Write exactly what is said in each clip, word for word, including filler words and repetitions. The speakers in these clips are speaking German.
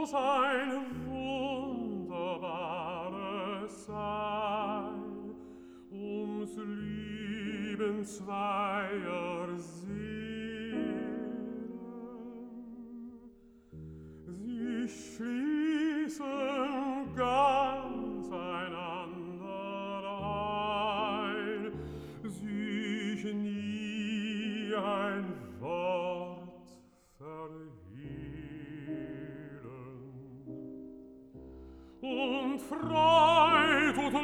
sein wunderbares Sein, ums Lieben zweier Seelen. Sie schließen ganz einander ein, sich nie ein Wort verhehlen. Und Freud und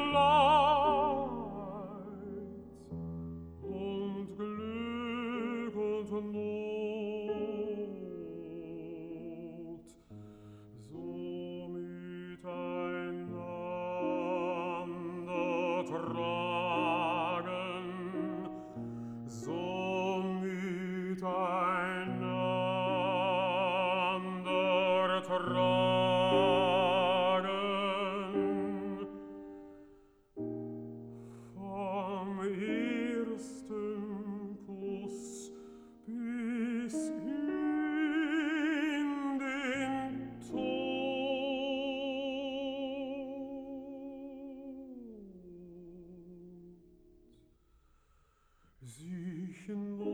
Leid und Glück und Not so miteinander tragen, so miteinander tragen, vom ersten Kuss bis in den Tod. Sich